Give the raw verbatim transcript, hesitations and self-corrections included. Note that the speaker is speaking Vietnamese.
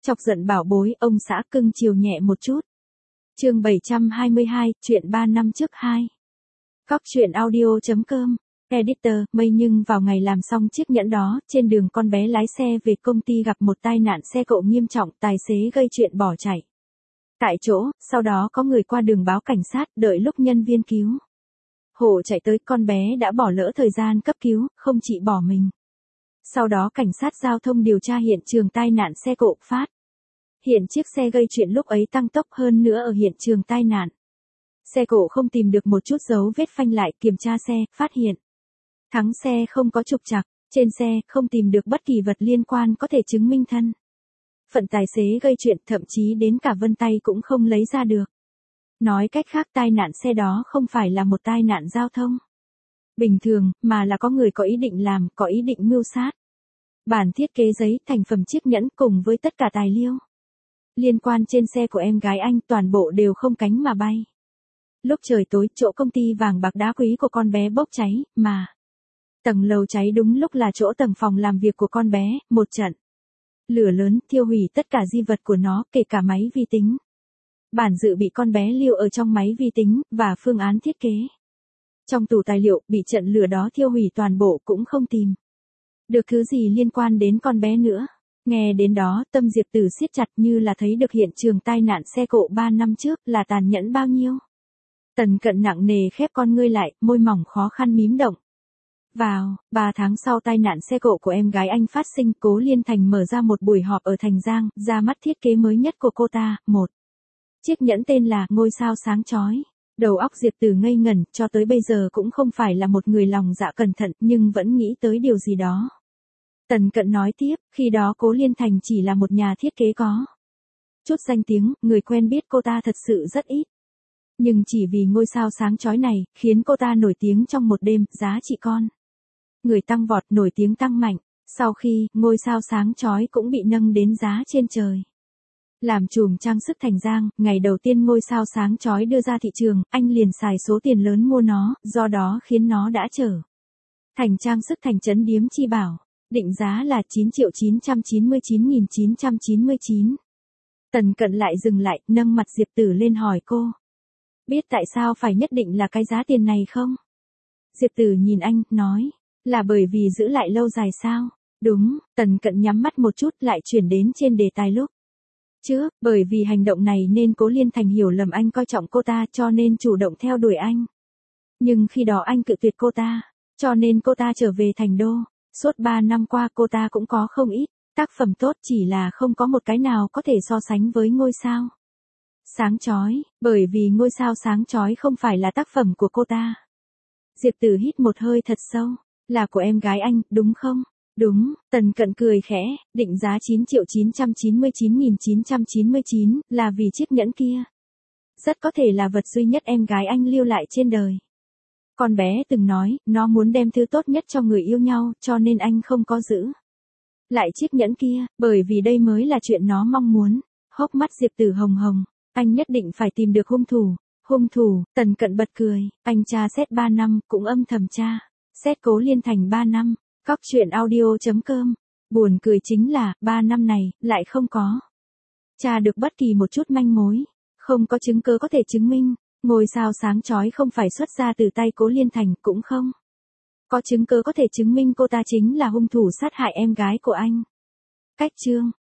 Chọc giận bảo bối, ông xã cưng chiều nhẹ một chút. Chương bảy trăm hai mươi hai, chuyện ba năm trước hai. Cóc truyện audio chấm com. Editor, mây nhưng vào ngày làm xong chiếc nhẫn đó, trên đường con bé lái xe về công ty gặp một tai nạn xe cộ nghiêm trọng, tài xế gây chuyện bỏ chạy. Tại chỗ, sau đó có người qua đường báo cảnh sát, đợi lúc nhân viên cứu hộ chạy tới, con bé đã bỏ lỡ thời gian cấp cứu, không chỉ bỏ mình. Sau đó cảnh sát giao thông điều tra hiện trường tai nạn xe cộ, phát hiện chiếc xe gây chuyện lúc ấy tăng tốc, hơn nữa ở hiện trường tai nạn xe cộ không tìm được một chút dấu vết phanh lại, kiểm tra xe, phát hiện thắng xe không có trục trặc, trên xe không tìm được bất kỳ vật liên quan có thể chứng minh thân phận tài xế gây chuyện, thậm chí đến cả vân tay cũng không lấy ra được. Nói cách khác, tai nạn xe đó không phải là một tai nạn giao thông bình thường, mà là có người có ý định làm, có ý định mưu sát. Bản thiết kế giấy, thành phẩm chiếc nhẫn cùng với tất cả tài liệu liên quan trên xe của em gái anh toàn bộ đều không cánh mà bay. Lúc trời tối, chỗ công ty vàng bạc đá quý của con bé bốc cháy, mà tầng lầu cháy đúng lúc là chỗ tầng phòng làm việc của con bé, một trận lửa lớn thiêu hủy tất cả di vật của nó, kể cả máy vi tính. Bản dự bị con bé lưu ở trong máy vi tính, và phương án thiết kế trong tủ tài liệu, bị trận lửa đó thiêu hủy toàn bộ, cũng không tìm được thứ gì liên quan đến con bé nữa. Nghe đến đó, tâm Diệp Tử siết chặt, như là thấy được hiện trường tai nạn xe cộ ba năm trước là tàn nhẫn bao nhiêu. Tần Cận nặng nề khép con ngươi lại, môi mỏng khó khăn mím động. Vào, ba tháng sau tai nạn xe cộ của em gái anh phát sinh, Cố Liên Thành mở ra một buổi họp ở Thành Giang, ra mắt thiết kế mới nhất của cô ta, một chiếc nhẫn tên là Ngôi Sao Sáng Chói. Đầu óc Diệp Tử ngây ngẩn, cho tới bây giờ cũng không phải là một người lòng dạ cẩn thận, nhưng vẫn nghĩ tới điều gì đó. Tần Cận nói tiếp, khi đó Cố Liên Thành chỉ là một nhà thiết kế có chút danh tiếng, người quen biết cô ta thật sự rất ít. Nhưng chỉ vì ngôi sao sáng chói này, khiến cô ta nổi tiếng trong một đêm, giá trị con người tăng vọt, nổi tiếng tăng mạnh. Sau khi, ngôi sao sáng chói cũng bị nâng đến giá trên trời. Làm chùm trang sức Thành Giang, ngày đầu tiên ngôi sao sáng chói đưa ra thị trường, anh liền xài số tiền lớn mua nó, do đó khiến nó đã trở thành trang sức thành trấn điếm chi bảo. Định giá là chín triệu chín trăm chín mươi chín nghìn chín trăm chín mươi chín. Tần Cận lại dừng lại, nâng mặt Diệp Tử lên hỏi cô. Biết tại sao phải nhất định là cái giá tiền này không? Diệp Tử nhìn anh, nói. Là bởi vì giữ lại lâu dài sao? Đúng, Tần Cận nhắm mắt một chút, lại chuyển đến trên đề tài lúc trước, bởi vì hành động này nên Cố Liên Thành hiểu lầm anh coi trọng cô ta, cho nên chủ động theo đuổi anh. Nhưng khi đó anh cự tuyệt cô ta, cho nên cô ta trở về Thành Đô. Suốt ba năm qua cô ta cũng có không ít tác phẩm tốt, chỉ là không có một cái nào có thể so sánh với ngôi sao sáng chói, bởi vì ngôi sao sáng chói không phải là tác phẩm của cô ta. Diệp Tử hít một hơi thật sâu, là của em gái anh, đúng không? Đúng, Tần Cận cười khẽ, định giá chín triệu chín trăm chín mươi chín nghìn chín trăm chín mươi chín, là vì chiếc nhẫn kia rất có thể là vật duy nhất em gái anh lưu lại trên đời. Con bé từng nói, nó muốn đem thứ tốt nhất cho người yêu nhau, cho nên anh không có giữ lại chiếc nhẫn kia, bởi vì đây mới là chuyện nó mong muốn. Hốc mắt Diệp Tử hồng hồng, anh nhất định phải tìm được hung thủ. Hung thủ, Tần Cận bật cười, anh tra xét ba năm, cũng âm thầm tra xét Cố Liên Thành ba năm. Cóc truyện audio chấm com. Buồn cười chính là, ba năm này, lại không có tra được bất kỳ một chút manh mối, không có chứng cứ có thể chứng minh ngôi sao sáng chói không phải xuất ra từ tay Cố Liên Thành, cũng không có chứng cứ có thể chứng minh cô ta chính là hung thủ sát hại em gái của anh. Cách chương